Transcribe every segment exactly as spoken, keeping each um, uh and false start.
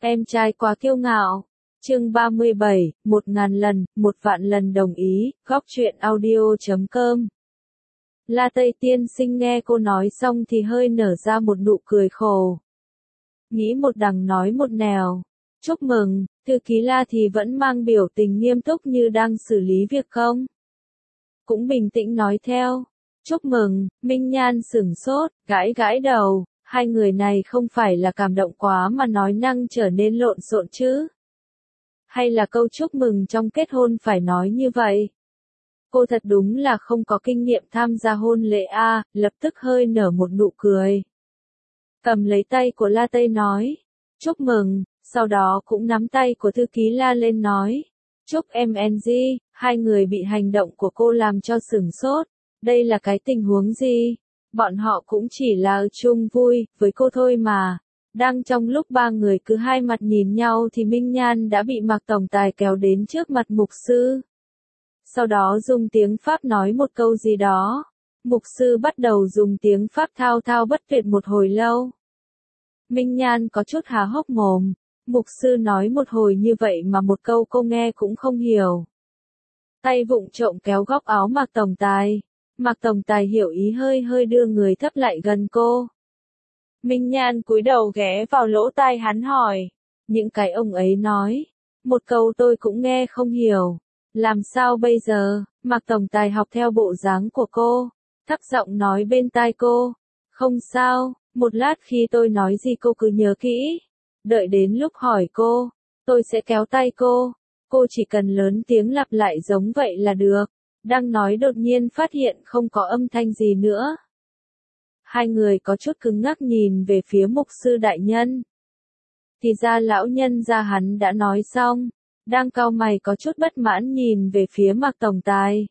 Em trai quá kiêu ngạo. Chương ba mươi bảy, một ngàn lần, một vạn lần đồng ý, góc truyện audio chấm com. La Tây tiên sinh nghe cô nói xong thì hơi nở ra một nụ cười khổ. Nghĩ một đằng nói một nẻo. Chúc mừng, thư ký La thì vẫn mang biểu tình nghiêm túc như đang xử lý việc không. Cũng bình tĩnh nói theo. Chúc mừng, Minh Nhan sửng sốt, gãi gãi đầu, hai người này không phải là cảm động quá mà nói năng trở nên lộn xộn chứ. Hay là câu chúc mừng trong kết hôn phải nói như vậy? Cô thật đúng là không có kinh nghiệm tham gia hôn lễ a, lập tức hơi nở một nụ cười. Cầm lấy tay của La Tây nói, chúc mừng, sau đó cũng nắm tay của thư ký La lên nói, chúc em en giê, hai người bị hành động của cô làm cho sửng sốt, đây là cái tình huống gì? Bọn họ cũng chỉ là ở chung vui với cô thôi mà. Đang trong lúc ba người cứ hai mặt nhìn nhau thì Minh Nhan đã bị Mạc Tổng Tài kéo đến trước mặt mục sư. Sau đó dùng tiếng Pháp nói một câu gì đó. Mục sư bắt đầu dùng tiếng Pháp thao thao bất tuyệt một hồi lâu. Minh Nhan có chút há hốc mồm. Mục sư nói một hồi như vậy mà một câu cô nghe cũng không hiểu. Tay vụng trộm kéo góc áo Mạc Tổng Tài. Mạc Tổng Tài hiểu ý hơi hơi đưa người thấp lại gần cô. Minh Nhan cúi đầu ghé vào lỗ tai hắn hỏi. Những cái ông ấy nói. Một câu tôi cũng nghe không hiểu. Làm sao bây giờ? Mạc Tổng Tài học theo bộ dáng của cô. Thấp giọng nói bên tai cô. Không sao, một lát khi tôi nói gì cô cứ nhớ kỹ. Đợi đến lúc hỏi cô, tôi sẽ kéo tay cô. Cô chỉ cần lớn tiếng lặp lại giống vậy là được. Đang nói đột nhiên phát hiện không có âm thanh gì nữa. Hai người có chút cứng ngắc nhìn về phía mục sư đại nhân. Thì ra lão nhân gia hắn đã nói xong. Đang cau mày có chút bất mãn nhìn về phía Mạc Tổng Tài.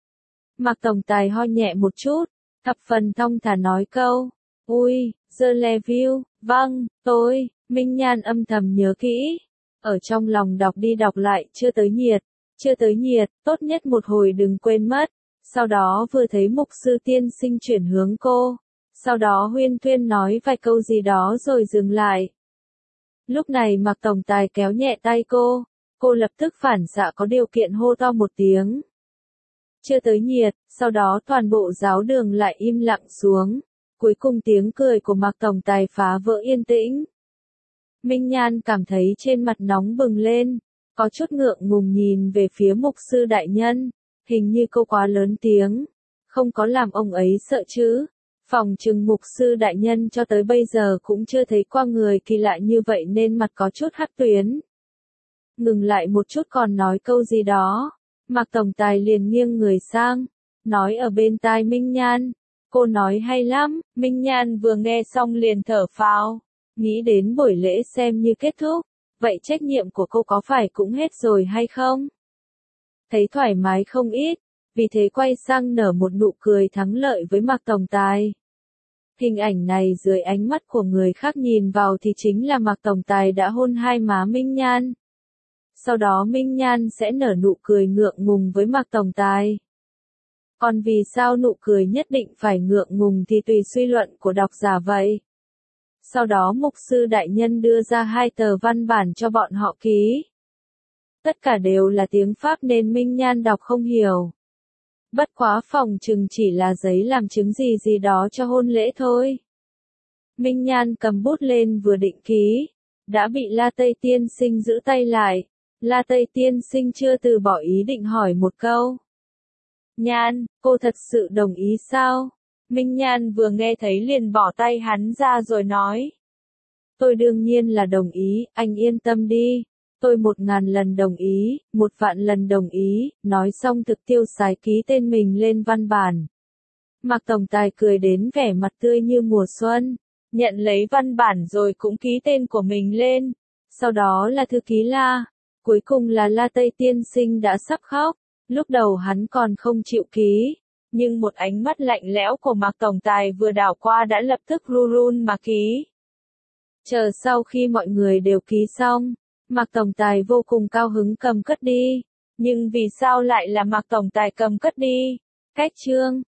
Mạc Tổng Tài ho nhẹ một chút. Thập phần thong thả nói câu. Ui, The Review, vâng, tôi, Minh Nhan âm thầm nhớ kỹ. Ở trong lòng đọc đi đọc lại, chưa tới nhiệt. Chưa tới nhiệt, tốt nhất một hồi đừng quên mất. Sau đó vừa thấy mục sư tiên sinh chuyển hướng cô. Sau đó huyên thuyên nói vài câu gì đó rồi dừng lại. Lúc này Mạc Tổng Tài kéo nhẹ tay cô. Cô lập tức phản xạ có điều kiện hô to một tiếng. Chưa tới nhiệt, sau đó toàn bộ giáo đường lại im lặng xuống. Cuối cùng tiếng cười của Mạc Tổng Tài phá vỡ yên tĩnh. Minh Nhan cảm thấy trên mặt nóng bừng lên. Có chút ngượng ngùng nhìn về phía mục sư đại nhân, hình như cô quá lớn tiếng, không có làm ông ấy sợ chứ. Phòng trừng mục sư đại nhân cho tới bây giờ cũng chưa thấy qua người kỳ lạ như vậy nên mặt có chút hắt tuyến. Ngừng lại một chút còn nói câu gì đó, Mạc Tổng Tài liền nghiêng người sang, nói ở bên tai Minh Nhan. Cô nói hay lắm, Minh Nhan vừa nghe xong liền thở phào, nghĩ đến buổi lễ xem như kết thúc. Vậy trách nhiệm của cô có phải cũng hết rồi hay không? Thấy thoải mái không ít, vì thế quay sang nở một nụ cười thắng lợi với Mạc Tổng Tài. Hình ảnh này dưới ánh mắt của người khác nhìn vào thì chính là Mạc Tổng Tài đã hôn hai má Minh Nhan. Sau đó Minh Nhan sẽ nở nụ cười ngượng ngùng với Mạc Tổng Tài. Còn vì sao nụ cười nhất định phải ngượng ngùng thì tùy suy luận của độc giả vậy. Sau đó mục sư đại nhân đưa ra hai tờ văn bản cho bọn họ ký. Tất cả đều là tiếng Pháp nên Minh Nhan đọc không hiểu. Bất quá phòng chừng chỉ là giấy làm chứng gì gì đó cho hôn lễ thôi. Minh Nhan cầm bút lên vừa định ký. Đã bị La Tây tiên sinh giữ tay lại. La Tây tiên sinh chưa từ bỏ ý định hỏi một câu. Nhan, cô thật sự đồng ý sao? Minh Nhan vừa nghe thấy liền bỏ tay hắn ra rồi nói. Tôi đương nhiên là đồng ý, anh yên tâm đi. Tôi một ngàn lần đồng ý, một vạn lần đồng ý, nói xong thực tiêu sái ký tên mình lên văn bản. Mạc Tổng Tài cười đến vẻ mặt tươi như mùa xuân, nhận lấy văn bản rồi cũng ký tên của mình lên. Sau đó là thư ký La, cuối cùng là La Tây tiên sinh đã sắp khóc, lúc đầu hắn còn không chịu ký. Nhưng một ánh mắt lạnh lẽo của Mạc Tổng Tài vừa đảo qua đã lập tức run run mà ký. Chờ sau khi mọi người đều ký xong, Mạc Tổng Tài vô cùng cao hứng cầm cất đi. Nhưng vì sao lại là Mạc Tổng Tài cầm cất đi? Cách chương